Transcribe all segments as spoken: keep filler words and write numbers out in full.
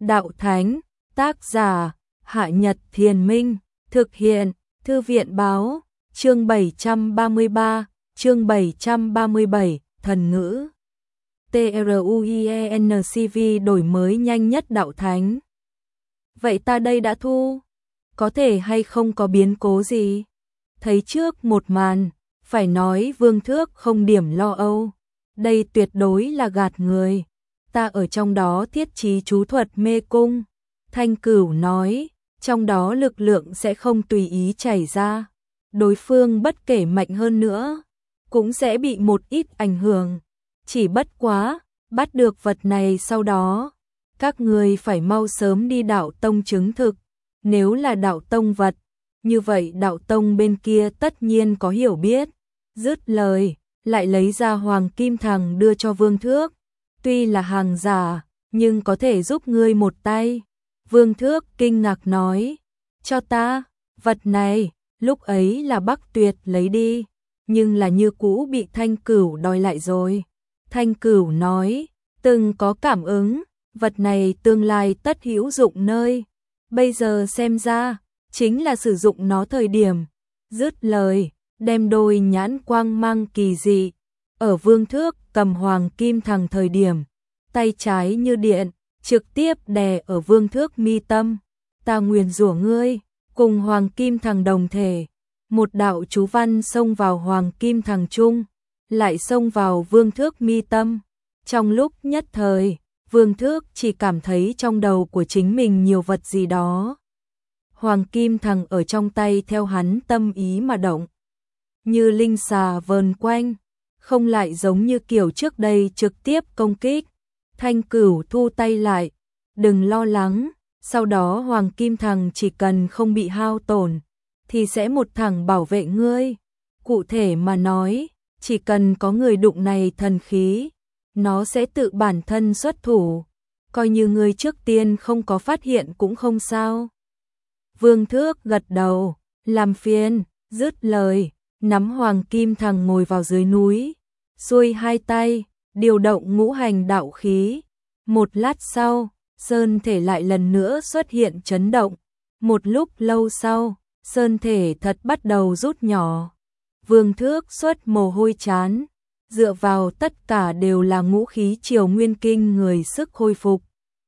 Đạo Thánh, tác giả, Hạ Nhật Thiền Minh, thực hiện, Thư viện Báo, chương bảy trăm ba mươi ba, chương bảy trăm ba mươi bảy, thần ngữ. TRUIENCV đổi mới nhanh nhất Đạo Thánh. Vậy ta đây đã thu, có thể hay không có biến cố gì? Thấy trước một màn, phải nói Vương Thước không điểm lo âu. Đây tuyệt đối là gạt người. Ta ở trong đó thiết trí chú thuật mê cung. Thanh Cửu nói, trong đó lực lượng sẽ không tùy ý chảy ra. Đối phương bất kể mạnh hơn nữa, cũng sẽ bị một ít ảnh hưởng. Chỉ bất quá, bắt được vật này sau đó, các người phải mau sớm đi đạo tông chứng thực. Nếu là đạo tông vật, như vậy đạo tông bên kia tất nhiên có hiểu biết. Dứt lời, lại lấy ra hoàng kim thằng đưa cho Vương Thước. Tuy là hàng giả, nhưng có thể giúp ngươi một tay. Vương Thước kinh ngạc nói, cho ta, vật này, lúc ấy là Bắc Tuyệt lấy đi, nhưng là như cũ bị Thanh Cửu đòi lại rồi. Thanh Cửu nói, từng có cảm ứng, vật này tương lai tất hữu dụng nơi. Bây giờ xem ra, chính là sử dụng nó thời điểm. Dứt lời, đem đôi nhãn quang mang kỳ dị. Ở Vương Thước cầm hoàng kim thằng thời điểm, tay trái như điện, trực tiếp đè ở Vương Thước mi tâm. Ta nguyền rủa ngươi, cùng hoàng kim thằng đồng thể. Một đạo chú văn xông vào hoàng kim thằng trung, lại xông vào Vương Thước mi tâm. Trong lúc nhất thời, Vương Thước chỉ cảm thấy trong đầu của chính mình nhiều vật gì đó. Hoàng kim thằng ở trong tay theo hắn tâm ý mà động, như linh xà vờn quanh, không lại giống như kiểu trước đây trực tiếp công kích. Thanh Cửu thu tay lại, đừng lo lắng, sau đó hoàng kim thằng chỉ cần không bị hao tổn, thì sẽ một thằng bảo vệ ngươi. Cụ thể mà nói, chỉ cần có người đụng này thần khí, nó sẽ tự bản thân xuất thủ, coi như ngươi trước tiên không có phát hiện cũng không sao. Vương Thước gật đầu, làm phiền, dứt lời, nắm hoàng kim thằng ngồi vào dưới núi, xuôi hai tay, điều động ngũ hành đạo khí. Một lát sau, sơn thể lại lần nữa xuất hiện chấn động. Một lúc lâu sau, sơn thể thật bắt đầu rút nhỏ. Vương Thước xuất mồ hôi chán, dựa vào tất cả đều là ngũ khí triều nguyên kinh người sức khôi phục.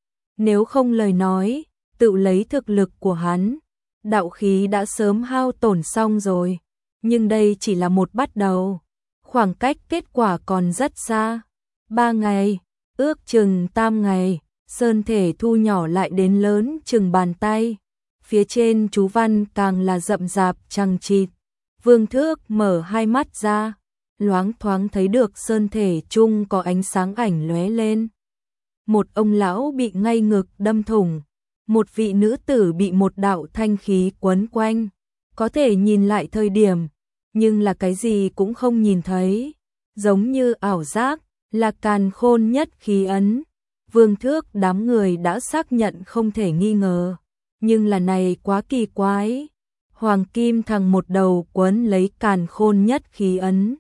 Nếu không lời nói, tự lấy thực lực của hắn, đạo khí đã sớm hao tổn xong rồi. Nhưng đây chỉ là một bắt đầu, khoảng cách kết quả còn rất xa. Ba ngày, ước chừng tam ngày, sơn thể thu nhỏ lại đến lớn chừng bàn tay. Phía trên chú văn càng là rậm rạp chằng chịt. Vương Thước mở hai mắt ra, loáng thoáng thấy được sơn thể chung có ánh sáng ảnh lóe lên. Một ông lão bị ngay ngực đâm thủng, một vị nữ tử bị một đạo thanh khí quấn quanh. Có thể nhìn lại thời điểm, nhưng là cái gì cũng không nhìn thấy, giống như ảo giác, là càn khôn nhất khí ấn. Vương Thước đám người đã xác nhận không thể nghi ngờ, nhưng là này quá kỳ quái. Hoàng kim thằng một đầu quấn lấy càn khôn nhất khí ấn,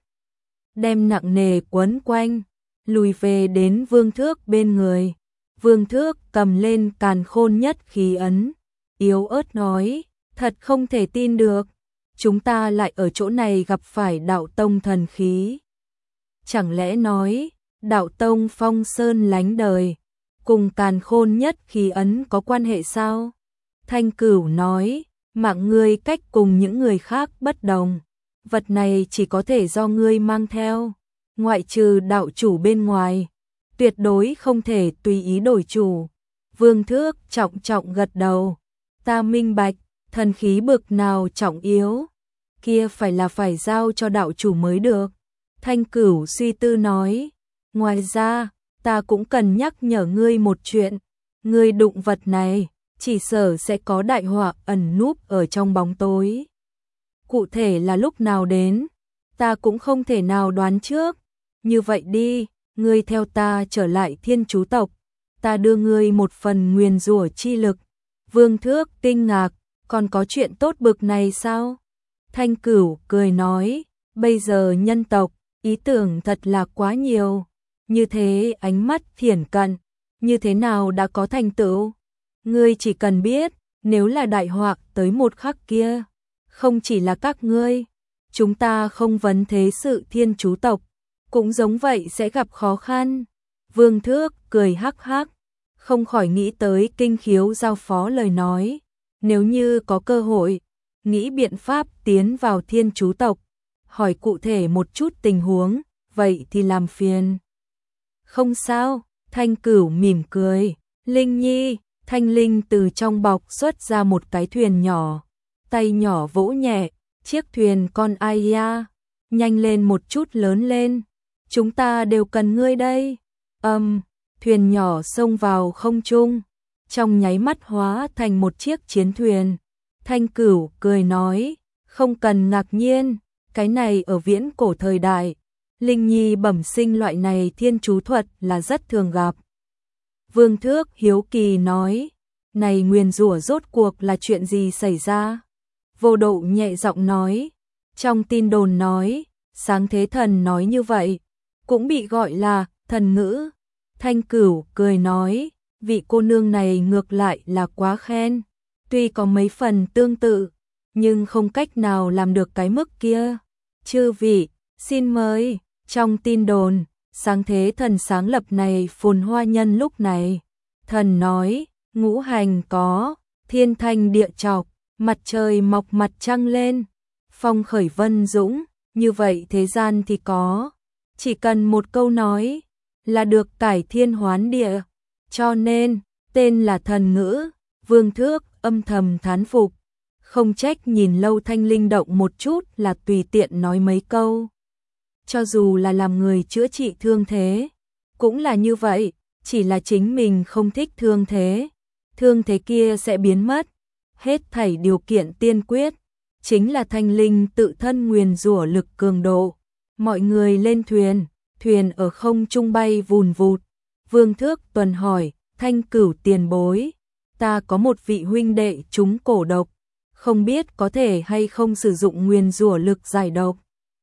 đem nặng nề quấn quanh, lùi về đến Vương Thước bên người. Vương Thước cầm lên càn khôn nhất khí ấn, yếu ớt nói, thật không thể tin được, chúng ta lại ở chỗ này gặp phải đạo tông thần khí. Chẳng lẽ nói, đạo tông phong sơn lánh đời, cùng càn khôn nhất khí ấn có quan hệ sao? Thanh Cửu nói, mạng ngươi cách cùng những người khác bất đồng, vật này chỉ có thể do ngươi mang theo, ngoại trừ đạo chủ bên ngoài, tuyệt đối không thể tùy ý đổi chủ. Vương Thước trọng trọng gật đầu, ta minh bạch, thần khí bực nào trọng yếu, kia phải là phải giao cho đạo chủ mới được. Thanh Cửu suy tư nói, ngoài ra, ta cũng cần nhắc nhở ngươi một chuyện, ngươi đụng vật này, chỉ sợ sẽ có đại họa ẩn núp ở trong bóng tối. Cụ thể là lúc nào đến, ta cũng không thể nào đoán trước. Như vậy đi, ngươi theo ta trở lại Thiên Chú tộc, ta đưa ngươi một phần nguyền rủa chi lực. Vương Thước kinh ngạc, còn có chuyện tốt bực này sao? Thanh Cửu cười nói, bây giờ nhân tộc, ý tưởng thật là quá nhiều, như thế ánh mắt thiển cận, như thế nào đã có thành tựu, Ngươi chỉ cần biết, nếu là đại họa tới một khắc kia, không chỉ là các ngươi, chúng ta không vấn thế sự Thiên Chú tộc, cũng giống vậy sẽ gặp khó khăn. Vương Thước cười hắc hắc, không khỏi nghĩ tới Kinh Khiếu giao phó lời nói, nếu như có cơ hội, nghĩ biện pháp tiến vào Thiên Chú tộc, hỏi cụ thể một chút tình huống, vậy thì làm phiền. Không sao, Thanh Cửu mỉm cười, Linh Nhi, Thanh Linh từ trong bọc xuất ra một cái thuyền nhỏ, tay nhỏ vỗ nhẹ, chiếc thuyền con ai ya, nhanh lên một chút lớn lên, chúng ta đều cần ngươi đây. Âm, um, thuyền nhỏ xông vào không trung, trong nháy mắt hóa thành một chiếc chiến thuyền. Thanh Cửu cười nói, không cần ngạc nhiên, cái này ở viễn cổ thời đại, Linh Nhi bẩm sinh loại này thiên chú thuật là rất thường gặp. Vương Thước hiếu kỳ nói, này nguyền rủa rốt cuộc là chuyện gì xảy ra? Vô Độ nhẹ giọng nói, trong tin đồn nói, Sáng Thế Thần nói như vậy, cũng bị gọi là thần ngữ. Thanh Cửu cười nói, vị cô nương này ngược lại là quá khen, tuy có mấy phần tương tự, nhưng không cách nào làm được cái mức kia. Chư vị, xin mời, trong tin đồn, Sáng Thế Thần sáng lập này phồn hoa nhân lúc này. Thần nói, ngũ hành có, thiên thanh địa chọc, mặt trời mọc mặt trăng lên, phong khởi vân dũng, như vậy thế gian thì có. Chỉ cần một câu nói, là được cải thiên hoán địa, cho nên, tên là thần ngữ. Vương Thước âm thầm thán phục, không trách nhìn Lâu Thanh Linh động một chút là tùy tiện nói mấy câu. Cho dù là làm người chữa trị thương thế, cũng là như vậy, chỉ là chính mình không thích thương thế, thương thế kia sẽ biến mất. Hết thảy điều kiện tiên quyết, chính là Thanh Linh tự thân nguyền rủa lực cường độ. Mọi người lên thuyền, thuyền ở không trung bay vùn vụt. Vương Thước tuần hỏi, Thanh Cửu tiền bối, ta có một vị huynh đệ trúng cổ độc, không biết có thể hay không sử dụng nguyền rủa lực giải độc.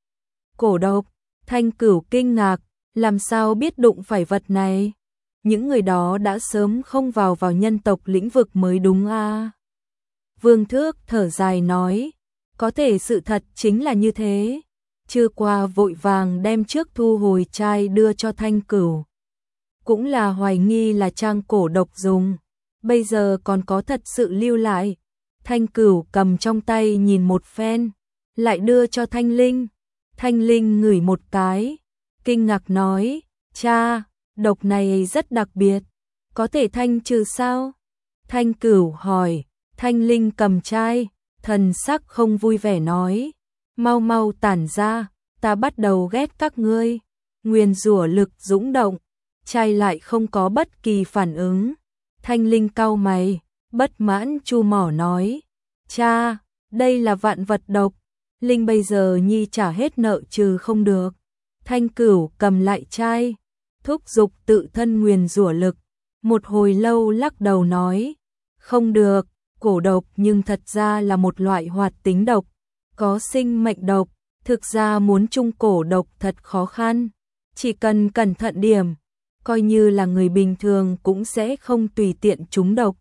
Cổ độc, Thanh Cửu kinh ngạc, làm sao biết đụng phải vật này? Những người đó đã sớm không vào vào nhân tộc lĩnh vực mới đúng a. À? Vương Thước thở dài nói, có thể sự thật chính là như thế. Chưa qua vội vàng đem trước thu hồi chai đưa cho Thanh Cửu. Cũng là hoài nghi là trang cổ độc dùng, bây giờ còn có thật sự lưu lại. Thanh Cửu cầm trong tay nhìn một phen, lại đưa cho Thanh Linh. Thanh Linh ngửi một cái, kinh ngạc nói, cha, độc này rất đặc biệt, có thể thanh trừ sao? Thanh Cửu hỏi, Thanh Linh cầm chai, thần sắc không vui vẻ nói, mau mau tản ra, ta bắt đầu ghét các ngươi. Nguyền rủa lực dũng động, chai lại không có bất kỳ phản ứng. Thanh Linh cau mày, bất mãn chu mỏ nói, cha, đây là vạn vật độc, Linh bây giờ nhi trả hết nợ trừ không được. Thanh Cửu cầm lại chai, thúc giục tự thân nguyền rủa lực, một hồi lâu lắc đầu nói, không được, cổ độc nhưng thật ra là một loại hoạt tính độc, có sinh mệnh độc, thực ra muốn trung cổ độc thật khó khăn, chỉ cần cẩn thận điểm, coi như là người bình thường cũng sẽ không tùy tiện trúng độc.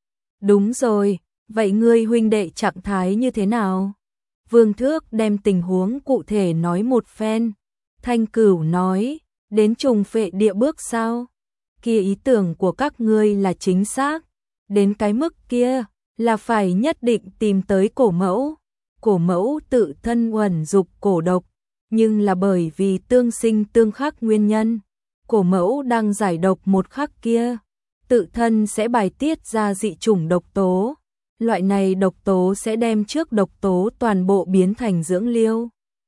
Đúng rồi, vậy ngươi huynh đệ trạng thái như thế nào? Vương Thước đem tình huống cụ thể nói một phen. Thanh Cửu nói, đến trùng phệ địa bước sao? Kia ý tưởng của các ngươi là chính xác, đến cái mức kia là phải nhất định tìm tới cổ mẫu. Cổ mẫu tự thân uẩn dục cổ độc, nhưng là bởi vì tương sinh tương khắc nguyên nhân. Cổ mẫu đang giải độc một khắc kia, tự thân sẽ bài tiết ra dị chủng độc tố. Loại này độc tố sẽ đem trước độc tố toàn bộ biến thành dưỡng liêu.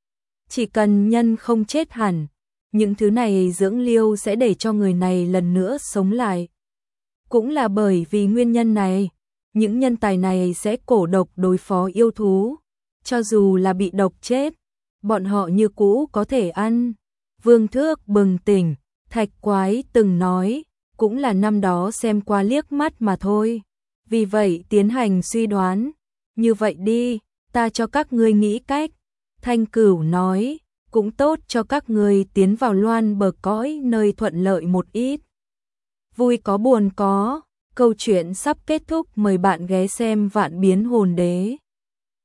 Chỉ cần nhân không chết hẳn, những thứ này dưỡng liêu sẽ để cho người này lần nữa sống lại. Cũng là bởi vì nguyên nhân này, những nhân tài này sẽ cổ độc đối phó yêu thú. Cho dù là bị độc chết, bọn họ như cũ có thể ăn. Vương Thước bừng tỉnh, Thạch Quái từng nói, cũng là năm đó xem qua liếc mắt mà thôi. Vì vậy tiến hành suy đoán, như vậy đi, ta cho các ngươi nghĩ cách. Thanh Cửu nói, cũng tốt cho các ngươi tiến vào loan bờ cõi nơi thuận lợi một ít. Vui có buồn có, Câu chuyện sắp kết thúc, mời bạn ghé xem Vạn Biến Hồn Đế.